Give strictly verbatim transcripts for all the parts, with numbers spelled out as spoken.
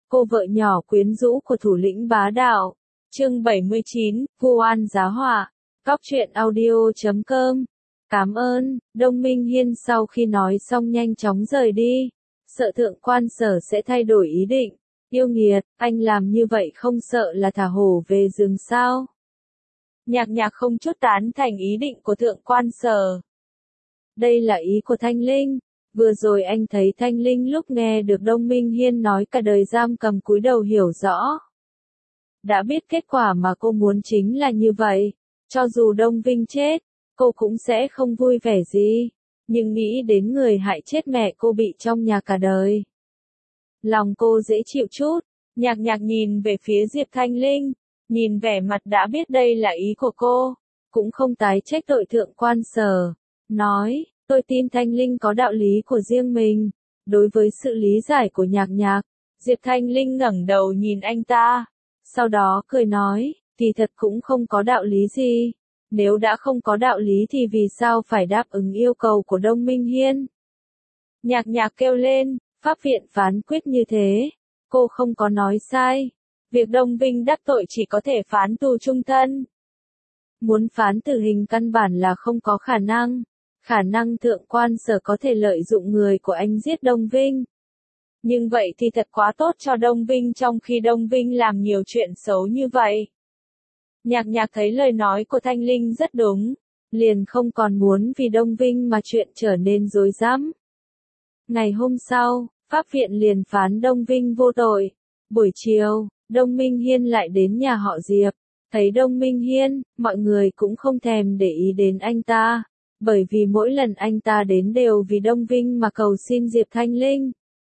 cô vợ nhỏ quyến rũ của thủ lĩnh bá đạo. Chương bảy mươi chín, Vu oan giá họa. Cóc truyện audio chấm com. Cảm ơn. Đông Minh Hiên sau khi nói xong nhanh chóng rời đi. Sợ thượng quan Sở sẽ thay đổi ý định. Yêu nghiệt, anh làm như vậy không sợ là thả hổ về rừng sao? Nhạc Nhạc không chút tán thành ý định của thượng quan Sở. Đây là ý của Thanh Linh. Vừa rồi anh thấy Thanh Linh lúc nghe được Đông Minh Hiên nói cả đời giam cầm cúi đầu hiểu rõ. Đã biết kết quả mà cô muốn chính là như vậy. Cho dù Đông Vinh chết, cô cũng sẽ không vui vẻ gì. Nhưng nghĩ đến người hại chết mẹ cô bị trong nhà cả đời. Lòng cô dễ chịu chút. Nhạc Nhạc nhìn về phía Diệp Thanh Linh. Nhìn vẻ mặt đã biết đây là ý của cô. Cũng không tái trách tội thượng quan Sở. Nói, tôi tin Thanh Linh có đạo lý của riêng mình. Đối với sự lý giải của Nhạc Nhạc, Diệp Thanh Linh ngẩng đầu nhìn anh ta. Sau đó cười nói, thì thật cũng không có đạo lý gì. Nếu đã không có đạo lý thì vì sao phải đáp ứng yêu cầu của Đông Minh Hiên? Nhạc Nhạc kêu lên, pháp viện phán quyết như thế. Cô không có nói sai. Việc Đông Vinh đắc tội chỉ có thể phán tù chung thân. Muốn phán tử hình căn bản là không có khả năng. Khả năng thượng quan Sở có thể lợi dụng người của anh giết Đông Vinh. Nhưng vậy thì thật quá tốt cho Đông Vinh trong khi Đông Vinh làm nhiều chuyện xấu như vậy. Nhạc Nhạc thấy lời nói của Thanh Linh rất đúng. Liền không còn muốn vì Đông Vinh mà chuyện trở nên rối rắm. Ngày hôm sau, pháp viện liền phán Đông Vinh vô tội. Buổi chiều, Đông Minh Hiên lại đến nhà họ Diệp. Thấy Đông Minh Hiên, mọi người cũng không thèm để ý đến anh ta. Bởi vì mỗi lần anh ta đến đều vì Đông Vinh mà cầu xin Diệp Thanh Linh.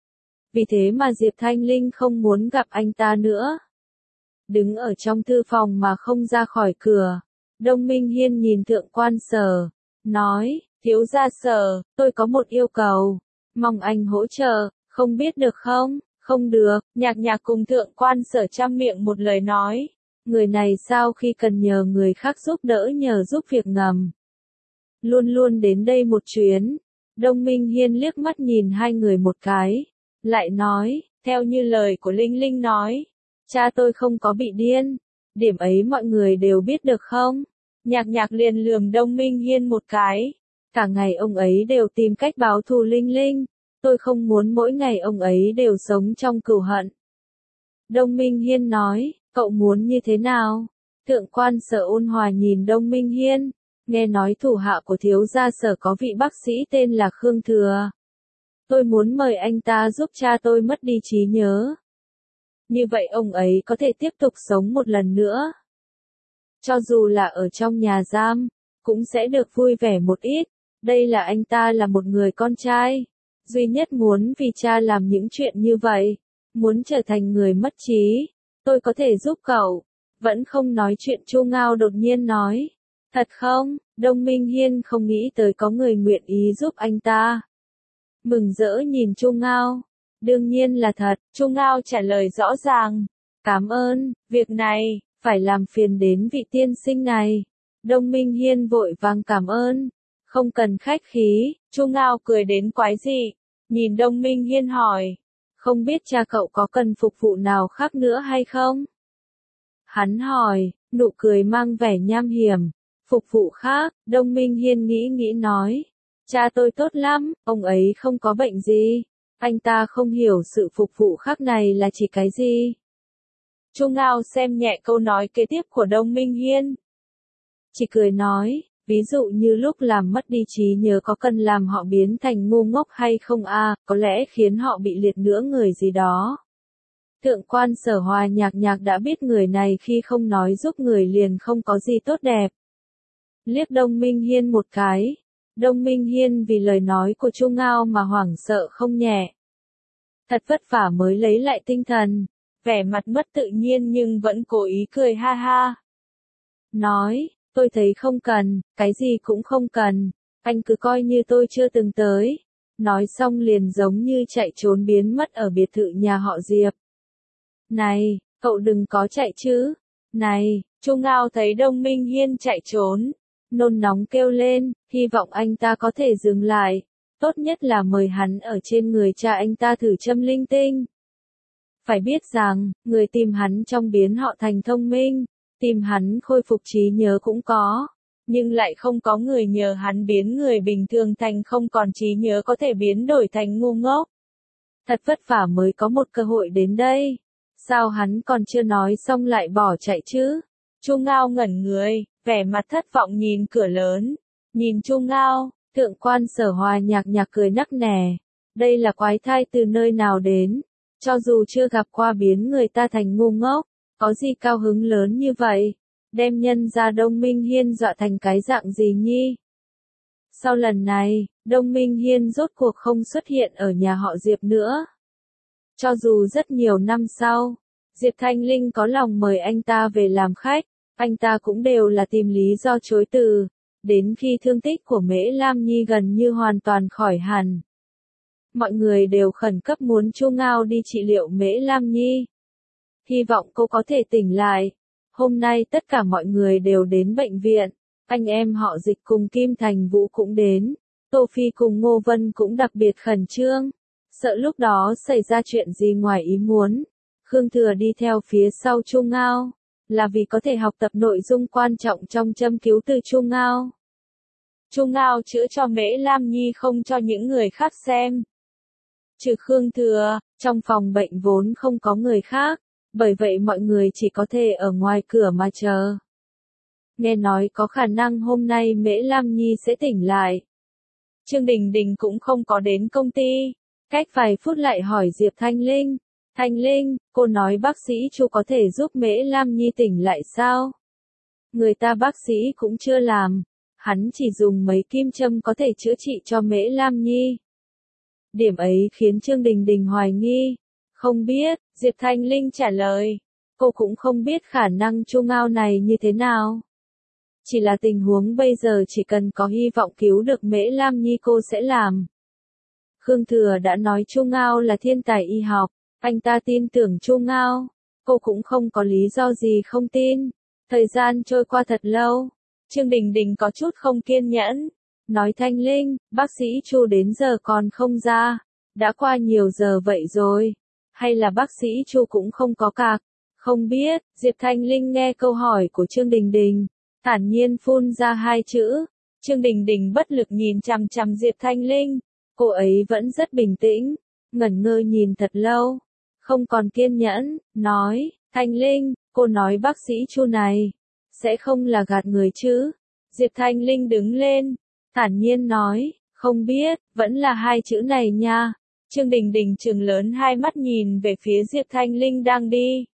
Vì thế mà Diệp Thanh Linh không muốn gặp anh ta nữa. Đứng ở trong thư phòng mà không ra khỏi cửa. Đông Minh Hiên nhìn thượng quan Sở. Nói, thiếu gia Sở, tôi có một yêu cầu. Mong anh hỗ trợ, không biết được không? Không được. Nhạc Nhạc cùng thượng quan Sở trăm miệng một lời nói. Người này sau khi cần nhờ người khác giúp đỡ nhờ giúp việc ngầm. Luôn luôn đến đây một chuyến. Đông Minh Hiên liếc mắt nhìn hai người một cái. Lại nói, theo như lời của Linh Linh nói. Cha tôi không có bị điên. Điểm ấy mọi người đều biết được không? Nhạc Nhạc liền lườm Đông Minh Hiên một cái. Cả ngày ông ấy đều tìm cách báo thù Linh Linh. Tôi không muốn mỗi ngày ông ấy đều sống trong cừu hận. Đông Minh Hiên nói, cậu muốn như thế nào? Thượng quan Sở ôn hòa nhìn Đông Minh Hiên. Nghe nói thủ hạ của thiếu gia Sở có vị bác sĩ tên là Khương Thừa. Tôi muốn mời anh ta giúp cha tôi mất đi trí nhớ. Như vậy ông ấy có thể tiếp tục sống một lần nữa. Cho dù là ở trong nhà giam, cũng sẽ được vui vẻ một ít. Đây là anh ta là một người con trai. Duy nhất muốn vì cha làm những chuyện như vậy. Muốn trở thành người mất trí. Tôi có thể giúp cậu. Vẫn không nói chuyện Chu Ngao đột nhiên nói. Thật không? Đông Minh Hiên không nghĩ tới có người nguyện ý giúp anh ta. Mừng rỡ nhìn Chu Ngao. Đương nhiên là thật, Chu Ngao trả lời rõ ràng. Cảm ơn, việc này, phải làm phiền đến vị tiên sinh này. Đông Minh Hiên vội vàng cảm ơn. Không cần khách khí, Chu Ngao cười đến quái dị. Nhìn Đông Minh Hiên hỏi. Không biết cha cậu có cần phục vụ nào khác nữa hay không? Hắn hỏi, nụ cười mang vẻ nham hiểm. Phục vụ khác, Đông Minh Hiên nghĩ nghĩ nói. Cha tôi tốt lắm, ông ấy không có bệnh gì. Anh ta không hiểu sự phục vụ khác này là chỉ cái gì. Chu Ngao xem nhẹ câu nói kế tiếp của Đông Minh Hiên. Chỉ cười nói, ví dụ như lúc làm mất đi trí nhớ có cần làm họ biến thành ngu ngốc hay không a, à, có lẽ khiến họ bị liệt nửa người gì đó. Thượng quan Sở Hòa Nhạc Nhạc đã biết người này khi không nói giúp người liền không có gì tốt đẹp. Liếc Đông Minh Hiên một cái. Đông Minh Hiên vì lời nói của Chu Ngao mà hoảng sợ không nhẹ. Thật vất vả mới lấy lại tinh thần. Vẻ mặt mất tự nhiên nhưng vẫn cố ý cười ha ha. Nói, tôi thấy không cần, cái gì cũng không cần. Anh cứ coi như tôi chưa từng tới. Nói xong liền giống như chạy trốn biến mất ở biệt thự nhà họ Diệp. Này, cậu đừng có chạy chứ. Này, Chu Ngao thấy Đông Minh Hiên chạy trốn. Nôn nóng kêu lên, hy vọng anh ta có thể dừng lại. Tốt nhất là mời hắn ở trên người cha anh ta thử châm linh tinh. Phải biết rằng, người tìm hắn trong biến họ thành thông minh, tìm hắn khôi phục trí nhớ cũng có, nhưng lại không có người nhờ hắn biến người bình thường thành không còn trí nhớ có thể biến đổi thành ngu ngốc. Thật vất vả mới có một cơ hội đến đây. Sao hắn còn chưa nói xong lại bỏ chạy chứ? Chu Ngao ngẩn người, vẻ mặt thất vọng nhìn cửa lớn. Nhìn Chu Ngao, thượng quan Sở Hòa nhạc nhạc cười nắc nẻ. Đây là quái thai từ nơi nào đến? Cho dù chưa gặp qua biến người ta thành ngu ngốc, có gì cao hứng lớn như vậy? Đem nhân ra Đông Minh Hiên dọa thành cái dạng gì nhi? Sau lần này, Đông Minh Hiên rốt cuộc không xuất hiện ở nhà họ Diệp nữa. Cho dù rất nhiều năm sau, Diệp Thanh Linh có lòng mời anh ta về làm khách, anh ta cũng đều là tìm lý do chối từ, đến khi thương tích của Mễ Lam Nhi gần như hoàn toàn khỏi hẳn. Mọi người đều khẩn cấp muốn Chu Ngao đi trị liệu Mễ Lam Nhi. Hy vọng cô có thể tỉnh lại. Hôm nay tất cả mọi người đều đến bệnh viện, anh em họ Dịch cùng Kim Thành Vũ cũng đến, Tô Phi cùng Ngô Vân cũng đặc biệt khẩn trương, sợ lúc đó xảy ra chuyện gì ngoài ý muốn. Khương Thừa đi theo phía sau Chu Ngao, là vì có thể học tập nội dung quan trọng trong châm cứu từ Chu Ngao. Chu Ngao chữa cho Mễ Lam Nhi không cho những người khác xem. Trừ Khương Thừa, trong phòng bệnh vốn không có người khác, bởi vậy mọi người chỉ có thể ở ngoài cửa mà chờ. Nghe nói có khả năng hôm nay Mễ Lam Nhi sẽ tỉnh lại. Trương Đình Đình cũng không có đến công ty, cách vài phút lại hỏi Diệp Thanh Linh. Thanh Linh, cô nói bác sĩ Chu có thể giúp Mễ Lam Nhi tỉnh lại sao? Người ta bác sĩ cũng chưa làm, hắn chỉ dùng mấy kim châm có thể chữa trị cho Mễ Lam Nhi. Điểm ấy khiến Trương Đình Đình hoài nghi. Không biết, Diệp Thanh Linh trả lời. Cô cũng không biết khả năng Chu Ngao này như thế nào. Chỉ là tình huống bây giờ chỉ cần có hy vọng cứu được Mễ Lam Nhi cô sẽ làm. Khương Thừa đã nói Chu Ngao là thiên tài y học, anh ta tin tưởng Chu Ngao. Cô cũng không có lý do gì không tin. Thời gian trôi qua thật lâu. Trương Đình Đình có chút không kiên nhẫn. Nói Thanh Linh, bác sĩ Chu đến giờ còn không ra. Đã qua nhiều giờ vậy rồi. Hay là bác sĩ Chu cũng không có cạc? Không biết. Diệp Thanh Linh nghe câu hỏi của Trương Đình Đình, thản nhiên phun ra hai chữ. Trương Đình Đình bất lực nhìn chằm chằm Diệp Thanh Linh. Cô ấy vẫn rất bình tĩnh, ngẩn ngơ nhìn thật lâu, không còn kiên nhẫn, nói, Thanh Linh, cô nói bác sĩ Chu này, sẽ không là gạt người chứ? Diệp Thanh Linh đứng lên, thản nhiên nói, không biết, vẫn là hai chữ này nha. Trương Đình Đình trừng lớn hai mắt nhìn về phía Diệp Thanh Linh đang đi.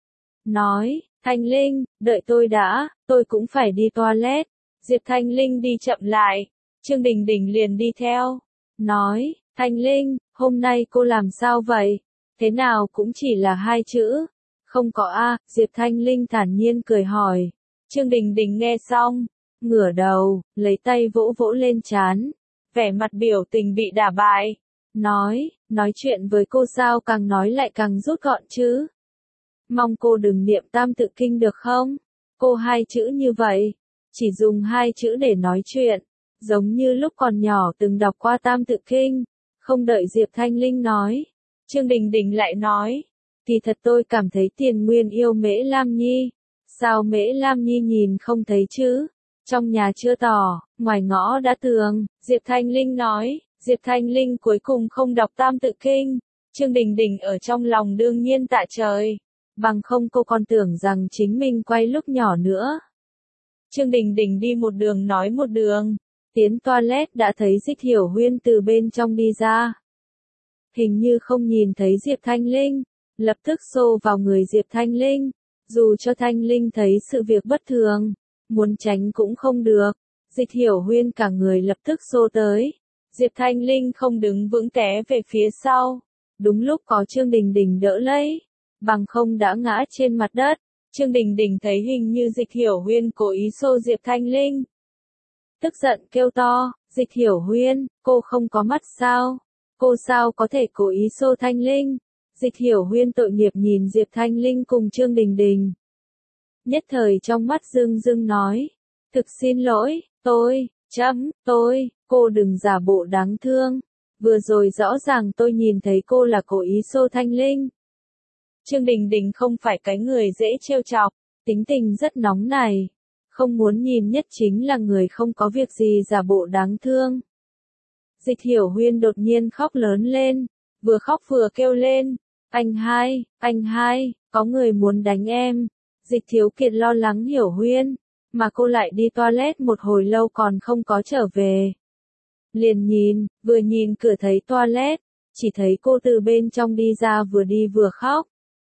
Nói, Thanh Linh, đợi tôi đã, tôi cũng phải đi toilet. Diệp Thanh Linh đi chậm lại, Trương Đình Đình liền đi theo. Nói, Thanh Linh, hôm nay cô làm sao vậy? Thế nào cũng chỉ là hai chữ. Không có a, Diệp Thanh Linh thản nhiên cười hỏi. Trương Đình Đình nghe xong, ngửa đầu, lấy tay vỗ vỗ lên trán, vẻ mặt biểu tình bị đả bại. Nói, nói chuyện với cô sao càng nói lại càng rút gọn chứ. Mong cô đừng niệm tam tự kinh được không? Cô hai chữ như vậy, chỉ dùng hai chữ để nói chuyện, giống như lúc còn nhỏ từng đọc qua tam tự kinh. Không đợi Diệp Thanh Linh nói, Trương Đình Đình lại nói, kỳ thật tôi cảm thấy Tiền Nguyên yêu Mễ Lam Nhi. Sao Mễ Lam Nhi nhìn không thấy chứ? Trong nhà chưa tỏ, ngoài ngõ đã tường. Diệp Thanh Linh nói, Diệp Thanh Linh cuối cùng không đọc tam tự kinh. Trương Đình Đình ở trong lòng đương nhiên tạ trời. Bằng không cô còn tưởng rằng chính mình quay lúc nhỏ nữa. Trương Đình Đình đi một đường nói một đường. Tiến toilet đã thấy Dịch Hiểu Huyên từ bên trong đi ra. Hình như không nhìn thấy Diệp Thanh Linh, lập tức xô vào người Diệp Thanh Linh. Dù cho Thanh Linh thấy sự việc bất thường, muốn tránh cũng không được. Dịch Hiểu Huyên cả người lập tức xô tới. Diệp Thanh Linh không đứng vững té về phía sau. Đúng lúc có Trương Đình Đình đỡ lấy, bằng không đã ngã trên mặt đất. Trương Đình Đình thấy hình như Dịch Hiểu Huyên cố ý xô Diệp Thanh Linh. Tức giận kêu to, Dịch Hiểu Huyên, cô không có mắt sao? Cô sao có thể cố ý xô Thanh Linh? Dịch Hiểu Huyên tội nghiệp nhìn Diệp Thanh Linh cùng Trương Đình Đình. Nhất thời trong mắt rưng rưng nói, thực xin lỗi, tôi, chấm, tôi, cô đừng giả bộ đáng thương. Vừa rồi rõ ràng tôi nhìn thấy cô là cố ý xô Thanh Linh. Trương Đình Đình không phải cái người dễ trêu chọc, tính tình rất nóng này. Không muốn nhìn nhất chính là người không có việc gì giả bộ đáng thương. Dịch Hiểu Huyên đột nhiên khóc lớn lên, vừa khóc vừa kêu lên, anh hai, anh hai, có người muốn đánh em. Dịch Thiếu Kiệt lo lắng Hiểu Huyên, mà cô lại đi toilet một hồi lâu còn không có trở về. Liền nhìn, vừa nhìn cửa thấy toilet, chỉ thấy cô từ bên trong đi ra vừa đi vừa khóc.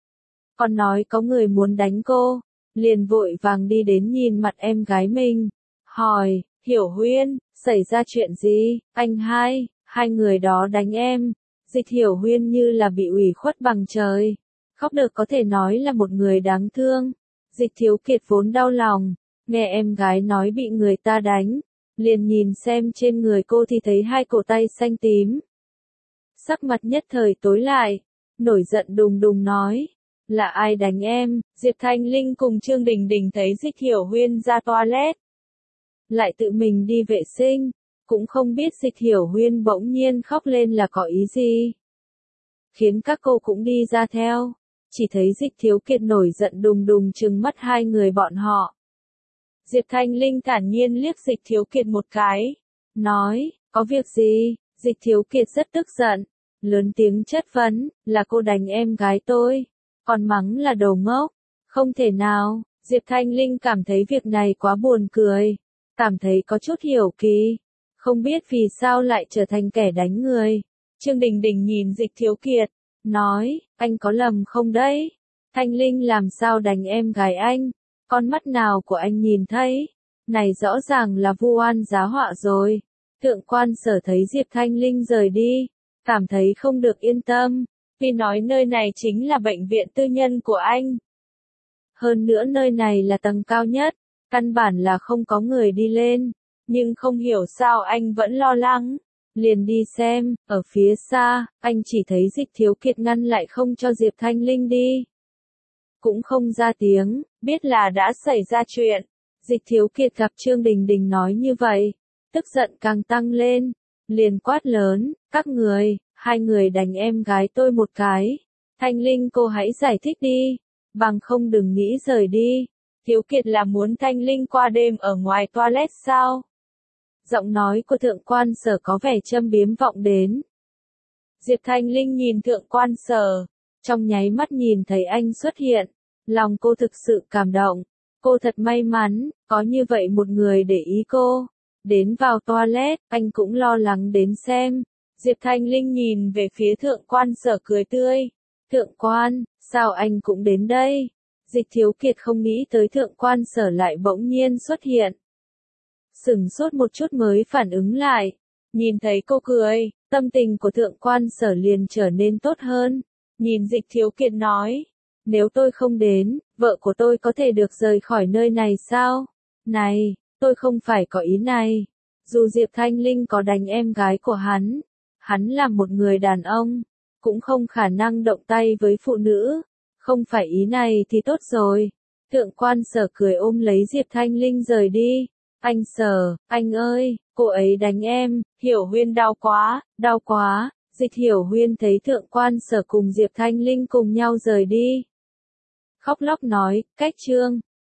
Còn nói có người muốn đánh cô, liền vội vàng đi đến nhìn mặt em gái mình, hỏi, Hiểu Huyên, xảy ra chuyện gì, anh hai, hai người đó đánh em. Dịch Hiểu Huyên như là bị ủy khuất bằng trời, khóc được có thể nói là một người đáng thương. Dịch Thiếu Kiệt vốn đau lòng, nghe em gái nói bị người ta đánh, liền nhìn xem trên người cô thì thấy hai cổ tay xanh tím. Sắc mặt nhất thời tối lại, nổi giận đùng đùng nói, là ai đánh em? Diệp Thanh Linh cùng Trương Đình Đình thấy Dịch Hiểu Huyên ra toilet, lại tự mình đi vệ sinh, cũng không biết Dịch Hiểu Huyên bỗng nhiên khóc lên là có ý gì. Khiến các cô cũng đi ra theo, chỉ thấy Dịch Thiếu Kiệt nổi giận đùng đùng trừng mắt hai người bọn họ. Diệp Thanh Linh thản nhiên liếc Dịch Thiếu Kiệt một cái, nói, có việc gì? Dịch Thiếu Kiệt rất tức giận, lớn tiếng chất vấn, là cô đánh em gái tôi, còn mắng là đồ ngốc, không thể nào. Diệp Thanh Linh cảm thấy việc này quá buồn cười, cảm thấy có chút hiểu kỳ, không biết vì sao lại trở thành kẻ đánh người. Trương Đình Đình nhìn Dịch Thiếu Kiệt, nói, anh có lầm không đấy? Thanh Linh làm sao đánh em gái anh? Con mắt nào của anh nhìn thấy? Này rõ ràng là vu oan giá họa rồi. Thượng quan Sở thấy Diệp Thanh Linh rời đi, cảm thấy không được yên tâm, vì nói nơi này chính là bệnh viện tư nhân của anh. Hơn nữa nơi này là tầng cao nhất, căn bản là không có người đi lên, nhưng không hiểu sao anh vẫn lo lắng. Liền đi xem, ở phía xa, anh chỉ thấy Dịch Thiếu Kiệt ngăn lại không cho Diệp Thanh Linh đi. Cũng không ra tiếng, biết là đã xảy ra chuyện. Dịch Thiếu Kiệt gặp Trương Đình Đình nói như vậy, tức giận càng tăng lên, liền quát lớn, các người, hai người đánh em gái tôi một cái. Thanh Linh cô hãy giải thích đi, bằng không đừng nghĩ rời đi. Thiếu Kiệt là muốn Thanh Linh qua đêm ở ngoài toilet sao? Giọng nói của Thượng quan Sở có vẻ châm biếm vọng đến. Diệp Thanh Linh nhìn Thượng quan Sở, trong nháy mắt nhìn thấy anh xuất hiện, lòng cô thực sự cảm động. Cô thật may mắn, có như vậy một người để ý cô. Đến vào toilet, anh cũng lo lắng đến xem. Diệp Thanh Linh nhìn về phía Thượng quan Sở cười tươi. Thượng quan, sao anh cũng đến đây? Dịch Thiếu Kiệt không nghĩ tới Thượng quan Sở lại bỗng nhiên xuất hiện. Sửng sốt một chút mới phản ứng lại. Nhìn thấy cô cười, tâm tình của Thượng quan Sở liền trở nên tốt hơn. Nhìn Dịch Thiếu Kiệt nói, nếu tôi không đến, vợ của tôi có thể được rời khỏi nơi này sao? Này, tôi không phải có ý này. Dù Diệp Thanh Linh có đánh em gái của hắn, hắn là một người đàn ông, cũng không khả năng động tay với phụ nữ. Không phải ý này thì tốt rồi. Thượng quan Sở cười ôm lấy Diệp Thanh Linh rời đi. Anh Sở, anh ơi, cô ấy đánh em. Hiểu Huyên đau quá, đau quá. Dịch Hiểu Huyên thấy Thượng quan Sở cùng Diệp Thanh Linh cùng nhau rời đi, khóc lóc nói, cách Trương